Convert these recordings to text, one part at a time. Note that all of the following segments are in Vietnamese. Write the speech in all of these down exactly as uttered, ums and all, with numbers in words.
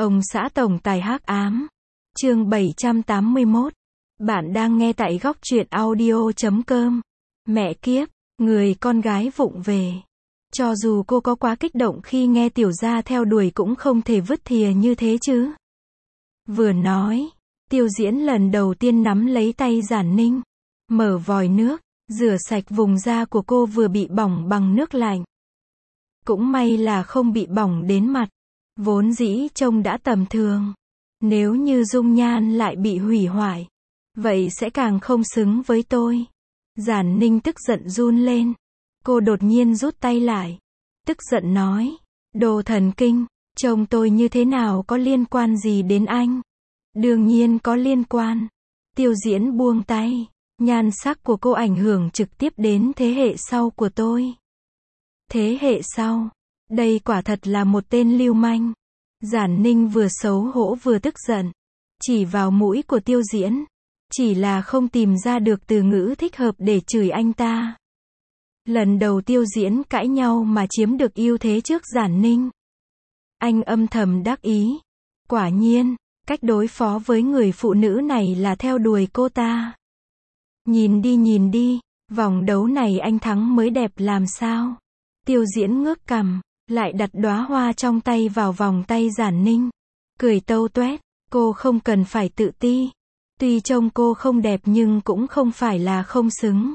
Ông xã tổng tài hắc ám. Chương bảy trăm tám mươi mốt. Bạn đang nghe tại góc truyện audio chấm com. Mẹ kiếp, người con gái vụng về. Cho dù cô có quá kích động khi nghe tiểu gia theo đuổi cũng không thể vứt thìa như thế chứ. Vừa nói, Tiêu Diễn lần đầu tiên nắm lấy tay Giản Ninh, mở vòi nước, rửa sạch vùng da của cô vừa bị bỏng bằng nước lạnh. Cũng may là không bị bỏng đến mặt, vốn dĩ trông đã tầm thường. Nếu như dung nhan lại bị hủy hoại, vậy sẽ càng không xứng với tôi. Giản Ninh tức giận run lên. Cô đột nhiên rút tay lại, tức giận nói, đồ thần kinh, trông tôi như thế nào có liên quan gì đến anh? Đương nhiên có liên quan. Tiêu Diễn buông tay, nhan sắc của cô ảnh hưởng trực tiếp đến thế hệ sau của tôi. Thế hệ sau? Đây quả thật là một tên lưu manh. Giản Ninh vừa xấu hổ vừa tức giận, chỉ vào mũi của Tiêu Diễn, chỉ là không tìm ra được từ ngữ thích hợp để chửi anh ta. Lần đầu Tiêu Diễn cãi nhau mà chiếm được ưu thế trước Giản Ninh. Anh âm thầm đắc ý. Quả nhiên, cách đối phó với người phụ nữ này là theo đuổi cô ta. Nhìn đi nhìn đi, vòng đấu này anh thắng mới đẹp làm sao? Tiêu Diễn ngước cằm, lại đặt đóa hoa trong tay vào vòng tay Giản Ninh, cười tâu toét, cô không cần phải tự ti. Tuy trông cô không đẹp nhưng cũng không phải là không xứng.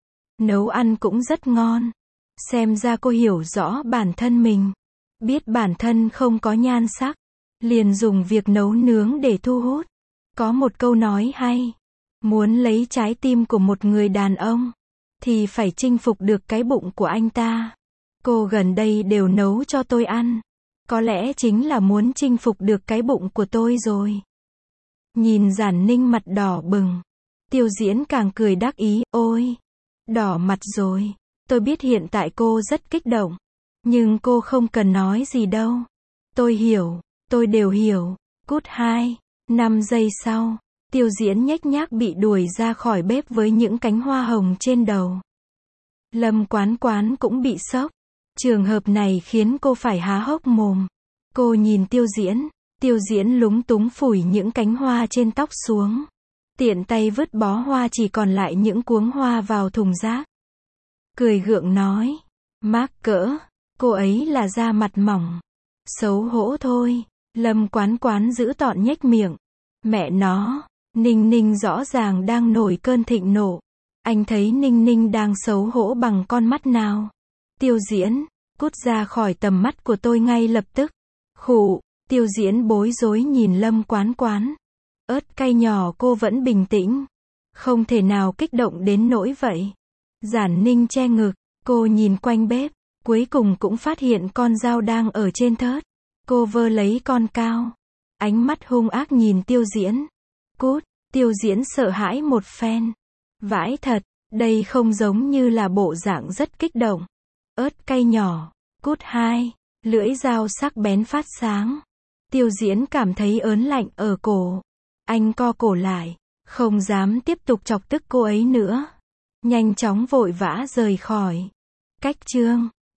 Nấu ăn cũng rất ngon. Xem ra cô hiểu rõ bản thân mình. Biết bản thân không có nhan sắc, liền dùng việc nấu nướng để thu hút. Có một câu nói hay, muốn lấy trái tim của một người đàn ông, thì phải chinh phục được cái bụng của anh ta. Cô gần đây đều nấu cho tôi ăn. Có lẽ chính là muốn chinh phục được cái bụng của tôi rồi. Nhìn Giản Ninh mặt đỏ bừng, Tiêu Diễn càng cười đắc ý, ôi, đỏ mặt rồi. Tôi biết hiện tại cô rất kích động, nhưng cô không cần nói gì đâu. Tôi hiểu, tôi đều hiểu. Cút hai. Năm giây sau, Tiêu Diễn nhếch nhác bị đuổi ra khỏi bếp với những cánh hoa hồng trên đầu. Lâm Quán Quán cũng bị sốc. Trường hợp này khiến cô phải há hốc mồm. Cô nhìn Tiêu Diễn, Tiêu Diễn lúng túng phủi những cánh hoa trên tóc xuống. Tiện tay vứt bó hoa chỉ còn lại những cuống hoa vào thùng rác. Cười gượng nói, mắc cỡ, cô ấy là da mặt mỏng. Xấu hổ thôi. Lâm Quán Quán giữ tọn nhếch miệng. Mẹ nó, Ninh Ninh rõ ràng đang nổi cơn thịnh nộ. Anh thấy Ninh Ninh đang xấu hổ bằng con mắt nào? Tiêu Diễn, cút ra khỏi tầm mắt của tôi ngay lập tức. Khụ. Tiêu Diễn bối rối nhìn Lâm Quán Quán. Ớt cay nhỏ cô vẫn bình tĩnh, không thể nào kích động đến nỗi vậy. Giản Ninh che ngực, cô nhìn quanh bếp, cuối cùng cũng phát hiện con dao đang ở trên thớt. Cô vơ lấy con cao, ánh mắt hung ác nhìn Tiêu Diễn. Cút. Tiêu Diễn sợ hãi một phen. Vãi thật, đây không giống như là bộ dạng rất kích động. Ớt cay nhỏ. Cút hai. Lưỡi dao sắc bén phát sáng. Tiêu Diễn cảm thấy ớn lạnh ở cổ. Anh co cổ lại, không dám tiếp tục chọc tức cô ấy nữa. Nhanh chóng vội vã rời khỏi. Cách chương